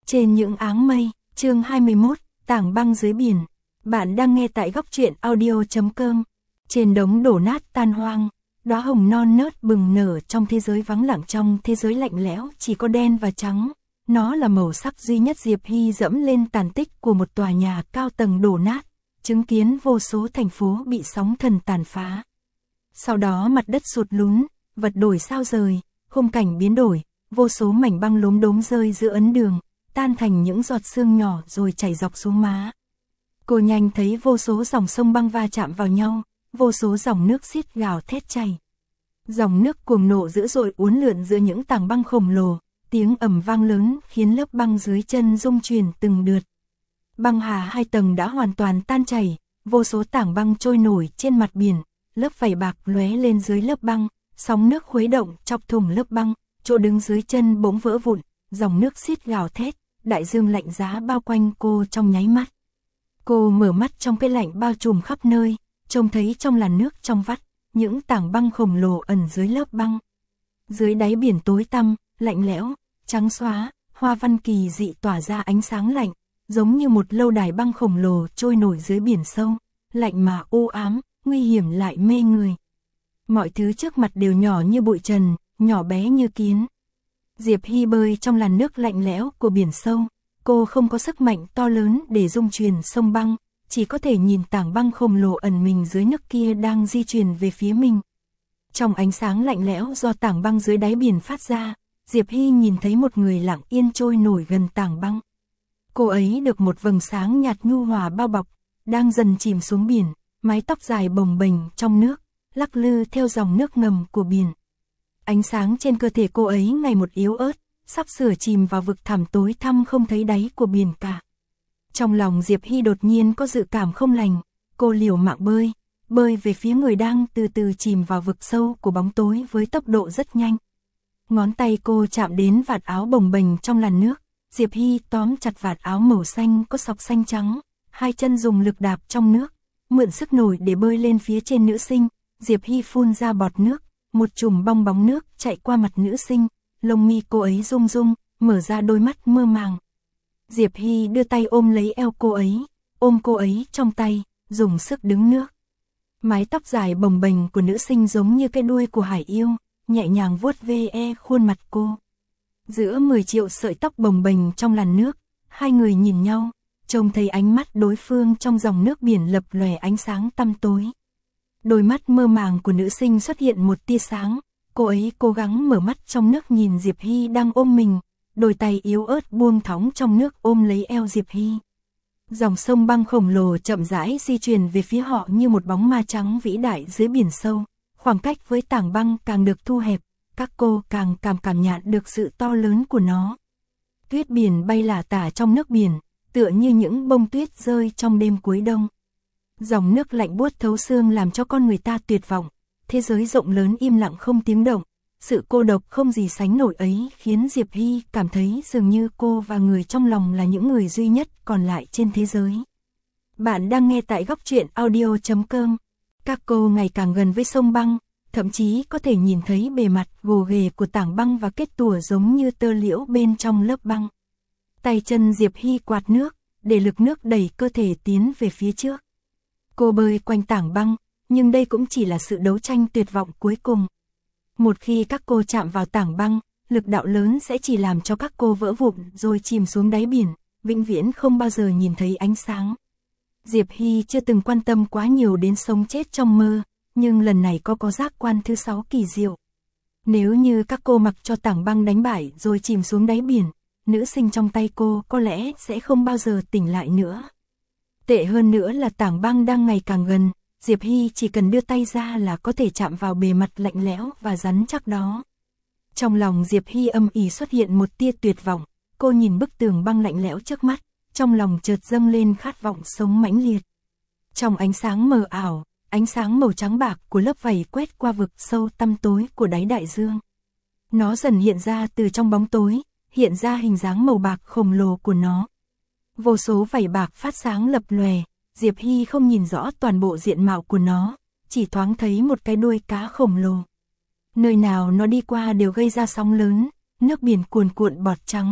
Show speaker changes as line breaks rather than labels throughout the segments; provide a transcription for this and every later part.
Trên những áng mây, chương 21, tảng băng dưới biển. Bạn đang nghe tại góc truyện audio.com. Trên đống đổ nát tan hoang, đóa hồng non nớt bừng nở trong thế giới vắng lặng, trong thế giới lạnh lẽo chỉ có đen và trắng. Nó là màu sắc duy nhất. Diệp Hy dẫm lên tàn tích của một tòa nhà cao tầng đổ nát, chứng kiến vô số thành phố bị sóng thần tàn phá. Sau đó mặt đất sụt lún, vật đổi sao rời, khung cảnh biến đổi, vô số mảnh băng lốm đốm rơi giữa ấn đường, tan thành những giọt sương nhỏ rồi chảy dọc xuống má. Cô nhanh thấy vô số dòng sông băng va chạm vào nhau, vô số dòng nước xiết gào thét chảy. Dòng nước cuồng nộ dữ dội uốn lượn giữa những tảng băng khổng lồ, tiếng ầm vang lớn khiến lớp băng dưới chân rung chuyển từng đợt. Băng hà 2 tầng đã hoàn toàn tan chảy, vô số tảng băng trôi nổi trên mặt biển, lớp vảy bạc lóe lên dưới lớp băng, sóng nước khuấy động chọc thủng lớp băng, chỗ đứng dưới chân bỗng vỡ vụn, dòng nước xiết gào thét, đại dương lạnh giá bao quanh cô trong nháy mắt. Cô mở mắt trong cái lạnh bao trùm khắp nơi, trông thấy trong làn nước trong vắt, những tảng băng khổng lồ ẩn dưới lớp băng. Dưới đáy biển tối tăm, lạnh lẽo, trắng xóa, hoa văn kỳ dị tỏa ra ánh sáng lạnh, giống như một lâu đài băng khổng lồ trôi nổi dưới biển sâu, lạnh mà u ám, nguy hiểm lại mê người. Mọi thứ trước mặt đều nhỏ như bụi trần, nhỏ bé như kiến. Diệp Hy bơi trong làn nước lạnh lẽo của biển sâu, cô không có sức mạnh to lớn để dung chuyển sông băng, chỉ có thể nhìn tảng băng khổng lồ ẩn mình dưới nước kia đang di chuyển về phía mình. Trong ánh sáng lạnh lẽo do tảng băng dưới đáy biển phát ra, Diệp Hy nhìn thấy một người lặng yên trôi nổi gần tảng băng. Cô ấy được một vầng sáng nhạt nhu hòa bao bọc, đang dần chìm xuống biển, mái tóc dài bồng bềnh trong nước, lắc lư theo dòng nước ngầm của biển. Ánh sáng trên cơ thể cô ấy ngày một yếu ớt, sắp sửa chìm vào vực thẳm tối thăm không thấy đáy của biển cả. Trong lòng Diệp Hy đột nhiên có dự cảm không lành, cô liều mạng bơi về phía người đang từ từ chìm vào vực sâu của bóng tối với tốc độ rất nhanh. Ngón tay cô chạm đến vạt áo bồng bềnh trong làn nước, Diệp Hy tóm chặt vạt áo màu xanh có sọc xanh trắng, hai chân dùng lực đạp trong nước, mượn sức nổi để bơi lên phía trên nữ sinh. Diệp Hy phun ra bọt nước, một chùm bong bóng nước chạy qua mặt nữ sinh, lông mi cô ấy rung rung, mở ra đôi mắt mơ màng. Diệp Hy đưa tay ôm lấy eo cô ấy, ôm cô ấy trong tay, dùng sức đứng nước. Mái tóc dài bồng bềnh của nữ sinh giống như cái đuôi của hải yêu, nhẹ nhàng vuốt ve khuôn mặt cô. Giữa 10 triệu sợi tóc bồng bềnh trong làn nước, hai người nhìn nhau, trông thấy ánh mắt đối phương trong dòng nước biển lập lòe ánh sáng tăm tối. Đôi mắt mơ màng của nữ sinh xuất hiện một tia sáng, cô ấy cố gắng mở mắt trong nước nhìn Diệp Hy đang ôm mình, đôi tay yếu ớt buông thõng trong nước ôm lấy eo Diệp Hy. Dòng sông băng khổng lồ chậm rãi di chuyển về phía họ như một bóng ma trắng vĩ đại dưới biển sâu, khoảng cách với tảng băng càng được thu hẹp, các cô càng cảm nhận được sự to lớn của nó. Tuyết biển bay lả tả trong nước biển, tựa như những bông tuyết rơi trong đêm cuối đông. Dòng nước lạnh buốt thấu xương làm cho con người ta tuyệt vọng, thế giới rộng lớn im lặng không tiếng động, sự cô độc không gì sánh nổi ấy khiến Diệp Hy cảm thấy dường như cô và người trong lòng là những người duy nhất còn lại trên thế giới. Bạn đang nghe tại góc truyện audio.com. Các cô ngày càng gần với sông băng, thậm chí có thể nhìn thấy bề mặt gồ ghề của tảng băng và kết tủa giống như tơ liễu bên trong lớp băng. Tay chân Diệp Hy quạt nước, để lực nước đẩy cơ thể tiến về phía trước. Cô bơi quanh tảng băng, nhưng đây cũng chỉ là sự đấu tranh tuyệt vọng cuối cùng. Một khi các cô chạm vào tảng băng, lực đạo lớn sẽ chỉ làm cho các cô vỡ vụn rồi chìm xuống đáy biển, vĩnh viễn không bao giờ nhìn thấy ánh sáng. Diệp Hy chưa từng quan tâm quá nhiều đến sống chết trong mơ, nhưng lần này có giác quan thứ 6 kỳ diệu. Nếu như các cô mặc cho tảng băng đánh bại rồi chìm xuống đáy biển, nữ sinh trong tay cô có lẽ sẽ không bao giờ tỉnh lại nữa. Tệ hơn nữa là tảng băng đang ngày càng gần, Diệp Hy chỉ cần đưa tay ra là có thể chạm vào bề mặt lạnh lẽo và rắn chắc đó. Trong lòng Diệp Hy âm ỉ xuất hiện một tia tuyệt vọng, cô nhìn bức tường băng lạnh lẽo trước mắt, trong lòng chợt dâng lên khát vọng sống mãnh liệt. Trong ánh sáng mờ ảo, ánh sáng màu trắng bạc của lớp vảy quét qua vực sâu tăm tối của đáy đại dương. Nó dần hiện ra từ trong bóng tối, hiện ra hình dáng màu bạc khổng lồ của nó. Vô số vảy bạc phát sáng lập lòe, Diệp Hy không nhìn rõ toàn bộ diện mạo của nó, chỉ thoáng thấy một cái đuôi cá khổng lồ. Nơi nào nó đi qua đều gây ra sóng lớn, nước biển cuồn cuộn bọt trắng,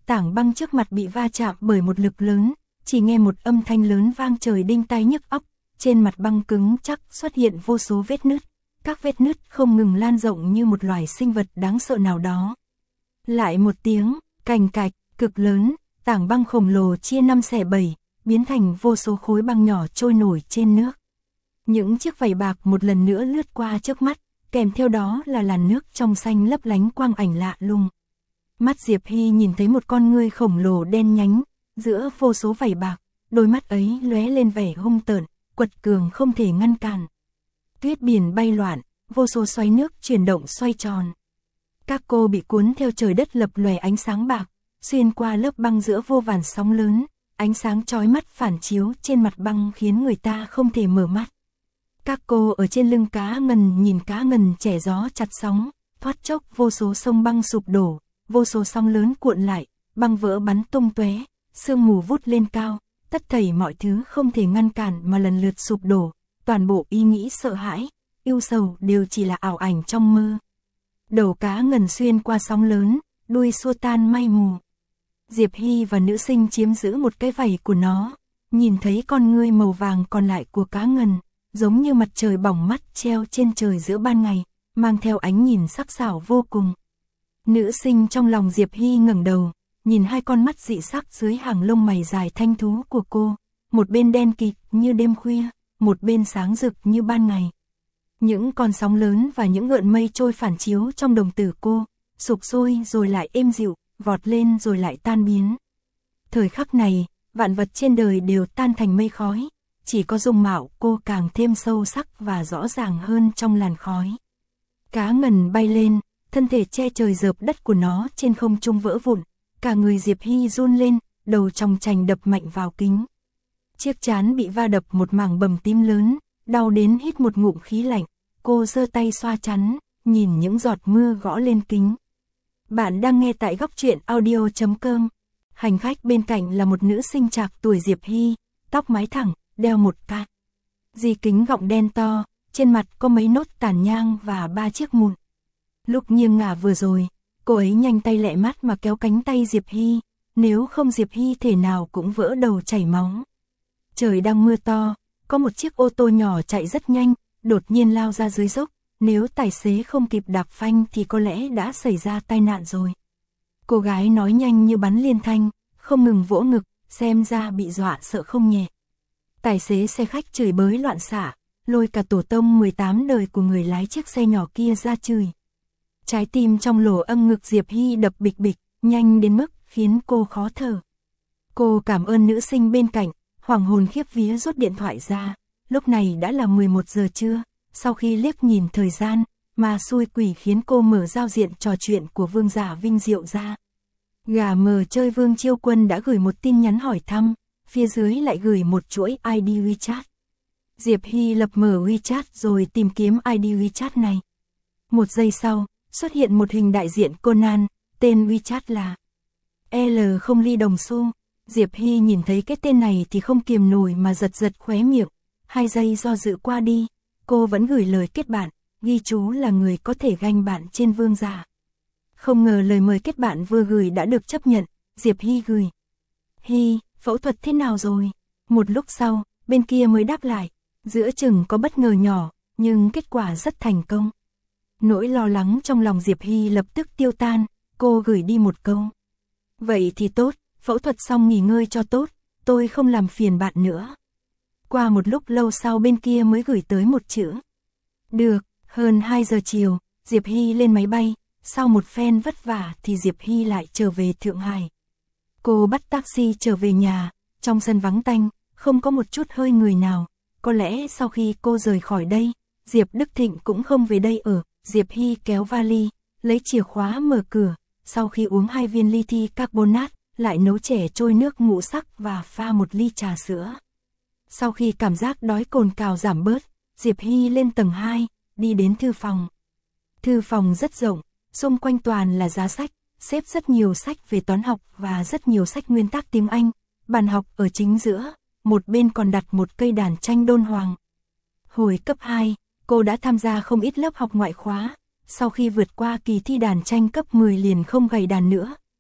tảng băng trước mặt bị va chạm bởi một lực lớn, chỉ nghe một âm thanh lớn vang trời đinh tai nhức óc, trên mặt băng cứng chắc xuất hiện vô số vết nứt, các vết nứt không ngừng lan rộng như một loài sinh vật đáng sợ nào đó. Lại một tiếng, cành cạch, cực lớn, tảng băng khổng lồ chia 5 xẻ 7, biến thành vô số khối băng nhỏ trôi nổi trên nước. Những chiếc vảy bạc một lần nữa lướt qua trước mắt, kèm theo đó là làn nước trong xanh lấp lánh quang ảnh lạ lùng. Mắt Diệp Hy nhìn thấy một con ngươi khổng lồ đen nhánh, giữa vô số vảy bạc, đôi mắt ấy lóe lên vẻ hung tợn, quật cường không thể ngăn cản. Tuyết biển bay loạn, vô số xoáy nước chuyển động xoay tròn. Các cô bị cuốn theo trời đất lập lòe ánh sáng bạc, xuyên qua lớp băng giữa vô vàn sóng lớn, ánh sáng chói mắt phản chiếu trên mặt băng khiến người ta không thể mở mắt. Các cô ở trên lưng cá ngần nhìn cá ngần chẻ gió chặt sóng, thoát chốc vô số sông băng sụp đổ, vô số sóng lớn cuộn lại, băng vỡ bắn tung tóe, sương mù vút lên cao, tất thảy mọi thứ không thể ngăn cản mà lần lượt sụp đổ, toàn bộ ý nghĩ sợ hãi, ưu sầu đều chỉ là ảo ảnh trong mơ. Đầu cá ngần xuyên qua sóng lớn, đuôi xua tan mây mù. Diệp Hy và nữ sinh chiếm giữ một cái vảy của nó, nhìn thấy con ngươi màu vàng còn lại của cá ngần, giống như mặt trời bỏng mắt treo trên trời giữa ban ngày, mang theo ánh nhìn sắc sảo vô cùng. Nữ sinh trong lòng Diệp Hy ngẩng đầu, nhìn hai con mắt dị sắc dưới hàng lông mày dài thanh thú của cô, một bên đen kịt như đêm khuya, một bên sáng rực như ban ngày. Những con sóng lớn và những gợn mây trôi phản chiếu trong đồng tử cô, sục sôi rồi lại êm dịu, vọt lên rồi lại tan biến. Thời khắc này, vạn vật trên đời đều tan thành mây khói, chỉ có dung mạo cô càng thêm sâu sắc và rõ ràng hơn trong làn khói. Cá ngần bay lên, thân thể che trời rợp đất của nó trên không trung vỡ vụn, cả người Diệp Hy run lên, đầu trong trành đập mạnh vào kính. Chiếc trán bị va đập một mảng bầm tím lớn, đau đến hít một ngụm khí lạnh, cô giơ tay xoa chắn, nhìn những giọt mưa gõ lên kính. Bạn đang nghe tại góc truyện audio.com. Hành khách bên cạnh là một nữ sinh trạc tuổi Diệp Hy, tóc mái thẳng, đeo một cái di kính gọng đen to, trên mặt có mấy nốt tàn nhang và 3 chiếc mụn. Lúc nghiêng ngả vừa rồi, cô ấy nhanh tay lẹ mắt mà kéo cánh tay Diệp Hy, nếu không Diệp Hy thể nào cũng vỡ đầu chảy máu. Trời đang mưa to, có một chiếc ô tô nhỏ chạy rất nhanh, đột nhiên lao ra dưới dốc, nếu tài xế không kịp đạp phanh thì có lẽ đã xảy ra tai nạn rồi. Cô gái nói nhanh như bắn liên thanh, không ngừng vỗ ngực, xem ra bị dọa sợ không nhẹ. Tài xế xe khách chửi bới loạn xạ, lôi cả tổ tông 18 đời của người lái chiếc xe nhỏ kia ra chửi. Trái tim trong lỗ âm ngực Diệp Hy đập bịch bịch, nhanh đến mức khiến cô khó thở. Cô cảm ơn nữ sinh bên cạnh, hoảng hồn khiếp vía rút điện thoại ra, lúc này đã là 11 giờ trưa, sau khi liếc nhìn thời gian, mà xui quỷ khiến cô mở giao diện trò chuyện của Vương Giả Vinh Diệu ra. Gà mờ chơi Vương Chiêu Quân đã gửi một tin nhắn hỏi thăm, phía dưới lại gửi một chuỗi ID WeChat. Diệp Hy lập mở WeChat rồi tìm kiếm ID WeChat này. Một giây sau, xuất hiện một hình đại diện Conan, tên WeChat là L không ly đồng xu. Diệp Hy nhìn thấy cái tên này thì không kiềm nổi mà giật giật khóe miệng. 2 giây do dự qua đi, cô vẫn gửi lời kết bạn, ghi chú là người có thể ganh bạn trên Vương Giả. Không ngờ lời mời kết bạn vừa gửi đã được chấp nhận, Diệp Hy gửi. Hy, phẫu thuật thế nào rồi? Một lúc sau, bên kia mới đáp lại, giữa chừng có bất ngờ nhỏ, nhưng kết quả rất thành công. Nỗi lo lắng trong lòng Diệp Hy lập tức tiêu tan, cô gửi đi một câu. Vậy thì tốt, phẫu thuật xong nghỉ ngơi cho tốt, tôi không làm phiền bạn nữa. Qua một lúc lâu sau bên kia mới gửi tới một chữ. Được, hơn 2 giờ chiều, Diệp Hy lên máy bay, sau một phen vất vả thì Diệp Hy lại trở về Thượng Hải. Cô bắt taxi trở về nhà, trong sân vắng tanh, không có một chút hơi người nào. Có lẽ sau khi cô rời khỏi đây, Diệp Đức Thịnh cũng không về đây ở. Diệp Hy kéo vali, lấy chìa khóa mở cửa, sau khi uống 2 viên lithium carbonate, lại nấu chè trôi nước ngũ sắc và pha một ly trà sữa. Sau khi cảm giác đói cồn cào giảm bớt, Diệp Hy lên tầng 2, đi đến thư phòng. Thư phòng rất rộng, xung quanh toàn là giá sách, xếp rất nhiều sách về toán học và rất nhiều sách nguyên tắc tiếng Anh. Bàn học ở chính giữa, một bên còn đặt một cây đàn tranh đôn hoàng. Hồi cấp 2, cô đã tham gia không ít lớp học ngoại khóa, sau khi vượt qua kỳ thi đàn tranh cấp 10 liền không gảy đàn nữa,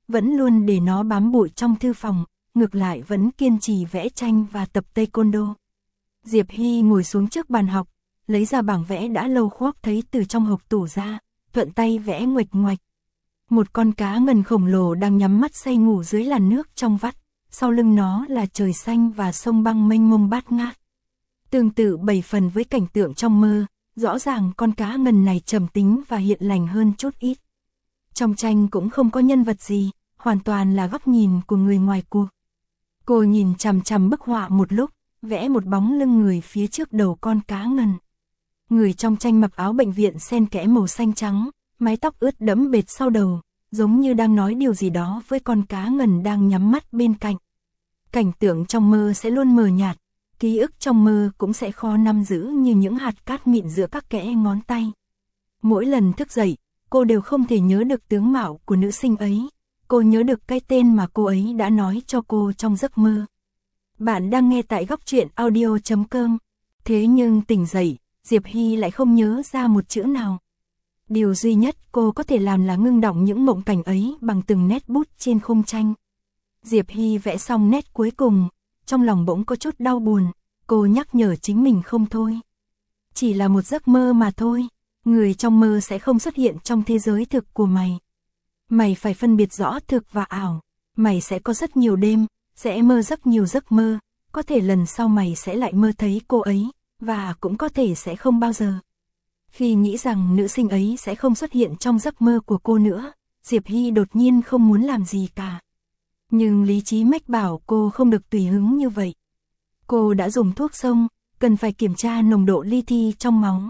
vẫn luôn để nó bám bụi trong thư phòng, ngược lại vẫn kiên trì vẽ tranh và tập taekwondo. Diệp Hy ngồi xuống trước bàn học, lấy ra bảng vẽ đã lâu khoác thấy từ trong hộc tủ ra, thuận tay vẽ nguệch ngoạch. Một con cá ngần khổng lồ đang nhắm mắt say ngủ dưới làn nước trong vắt, sau lưng nó là trời xanh và sông băng mênh mông bát ngát. Tương tự 7 phần với cảnh tượng trong mơ, rõ ràng con cá ngần này trầm tính và hiện lành hơn chút ít. Trong tranh cũng không có nhân vật gì, hoàn toàn là góc nhìn của người ngoài cuộc. Cô nhìn chằm chằm bức họa một lúc, vẽ một bóng lưng người phía trước đầu con cá ngần. Người trong tranh mặc áo bệnh viện xen kẽ màu xanh trắng, mái tóc ướt đẫm bệt sau đầu, giống như đang nói điều gì đó với con cá ngần đang nhắm mắt bên cạnh. Cảnh tượng trong mơ sẽ luôn mờ nhạt, ký ức trong mơ cũng sẽ khó nắm giữ như những hạt cát mịn giữa các kẽ ngón tay. Mỗi lần thức dậy, cô đều không thể nhớ được tướng mạo của nữ sinh ấy. Cô nhớ được cái tên mà cô ấy đã nói cho cô trong giấc mơ. Bạn đang nghe tại góc truyện audio.com. Thế nhưng tỉnh dậy, Diệp Hy lại không nhớ ra một chữ nào. Điều duy nhất cô có thể làm là ngưng đọng những mộng cảnh ấy bằng từng nét bút trên khung tranh. Diệp Hy vẽ xong nét cuối cùng, trong lòng bỗng có chút đau buồn, cô nhắc nhở chính mình không thôi. Chỉ là một giấc mơ mà thôi, người trong mơ sẽ không xuất hiện trong thế giới thực của mày. Mày phải phân biệt rõ thực và ảo, mày sẽ có rất nhiều đêm, sẽ mơ rất nhiều giấc mơ, có thể lần sau mày sẽ lại mơ thấy cô ấy, và cũng có thể sẽ không bao giờ. Khi nghĩ rằng nữ sinh ấy sẽ không xuất hiện trong giấc mơ của cô nữa, Diệp Hy đột nhiên không muốn làm gì cả. Nhưng lý trí mách bảo cô không được tùy hứng như vậy. Cô đã dùng thuốc xông, cần phải kiểm tra nồng độ li-thi trong máu.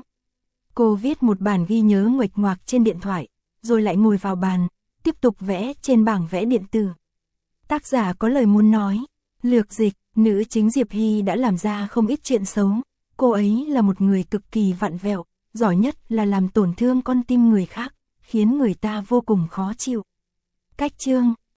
Cô viết một bản ghi nhớ nguệch ngoạc trên điện thoại, rồi lại ngồi vào bàn, tiếp tục vẽ trên bảng vẽ điện tử. Tác giả có lời muốn nói, lược dịch, nữ chính Diệp Hy đã làm ra không ít chuyện xấu. Cô ấy là một người cực kỳ vặn vẹo, giỏi nhất là làm tổn thương con tim người khác, khiến người ta vô cùng khó chịu. Cách chương